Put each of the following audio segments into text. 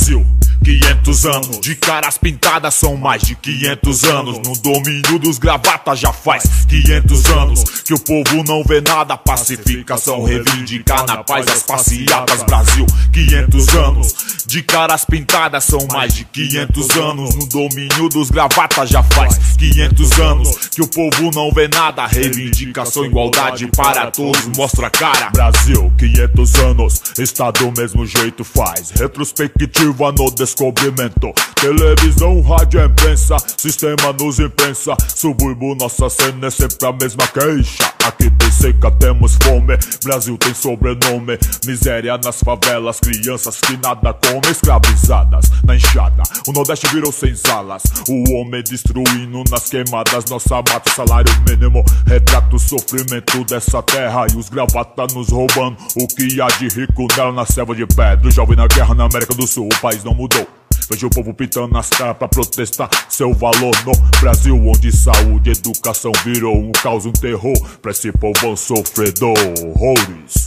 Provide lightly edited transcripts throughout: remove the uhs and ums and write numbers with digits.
Brasil, 500 anos de caras pintadas, são mais de 500 anos. No domínio dos gravatas já faz 500 anos que o povo não vê nada. Pacificação, reivindicar na paz as passeatas. Brasil, 500 anos de caras pintadas, são mais de 500 anos. No domínio dos gravatas já faz 500 anos que o povo não vê nada. Reivindicação, igualdade para todos, mostra a cara. Brasil, 500 anos, está do mesmo jeito, faz retrospectiva no descobrimento. Televisão, rádio, imprensa, sistema nos impensa. Subúrbio, nossa cena é sempre a mesma queixa. Aqui tem seca, temos fome, Brasil tem sobrenome. Miséria nas favelas, crianças que nada comem, escravizadas na enxada. O Nordeste virou senzalas, o homem destruindo nas queimadas. Nossa mata, salário mínimo, retrata o sofrimento dessa terra. E os gravatas nos roubando o que há de rico nela na selva de pedra. O jovem na guerra na América do Sul, o país não mudou. Vejo o povo pintando nas caras pra protestar seu valor no Brasil, onde saúde e educação virou um caos, um terror pra esse povão sofredor. Horrores.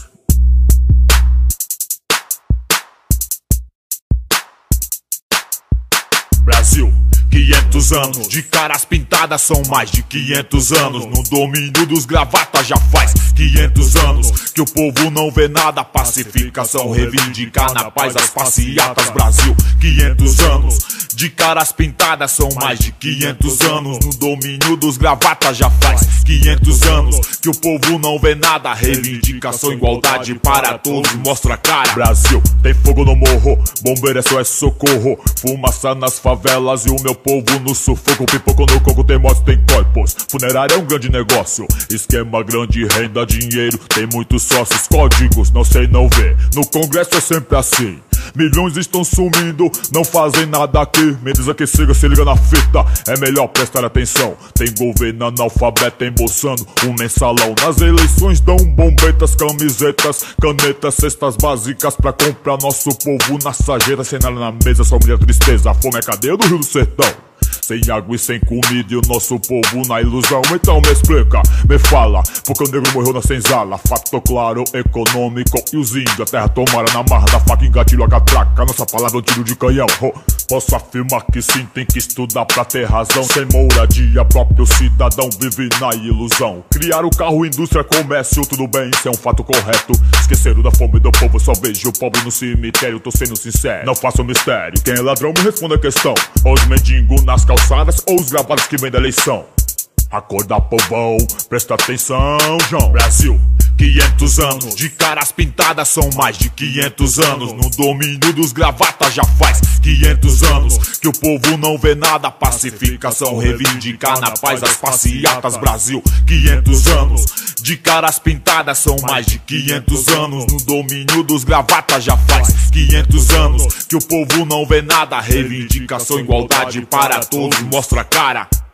Brasil, 500 anos de caras pintadas, são mais de 500 anos. No domínio dos gravatas já faz 500 anos que o povo não vê nada. Pacificação, reivindicar na paz as passeatas. Brasil, 500 anos de caras pintadas, são mais de 500 anos. No domínio dos gravatas já faz 500 anos que o povo não vê nada. Reivindicação, igualdade para todos, mostra a cara. Brasil, tem fogo no morro, bombeiro é socorro. Fumaça nas favelas e o meu povo no sufoco. Pipoco no coco, tem mortos, tem corpos. Funerária é um grande negócio, esquema grande, renda, dinheiro. Tem muitos sócios, códigos, não sei não ver. No Congresso é sempre assim, milhões estão sumindo, não fazem nada aqui. Me diz que siga, se liga na fita, é melhor prestar atenção. Tem governo analfabeto embolsando um mensalão. Nas eleições dão bombetas, camisetas, canetas, cestas básicas pra comprar nosso povo na sarjeta. Sem nada na mesa, só mulher tristeza. A fome é cadeia do Rio do Sertão, sem água e sem comida e o nosso povo na ilusão. Então me explica, me fala, porque o negro morreu na senzala. Fato claro, econômico, e os índios a terra tomaram na marra da faca, engatilho a catraca. Nossa palavra é um tiro de canhão. Posso afirmar que sim, tem que estudar pra ter razão. Sem moradia, próprio cidadão vive na ilusão. Criaram carro, indústria, comércio, tudo bem, isso é um fato correto. Esqueceram da fome do povo, só vejo o pobre no cemitério. Tô sendo sincero, não faço mistério. Quem é ladrão me responde a questão. Os mendigos nas calçadas ou os gravados que vêm da eleição? Acorda, povão, presta atenção, João. Brasil, 500 anos de caras pintadas, são mais de 500 anos. No domínio dos gravatas já faz 500 anos que o povo não vê nada. Pacificação, reivindicar na paz as passeatas. Brasil, 500 anos de caras pintadas, são mais de 500 anos. No domínio dos gravatas já faz 500 anos que o povo não vê nada. Reivindicação, igualdade para todos, mostra a cara.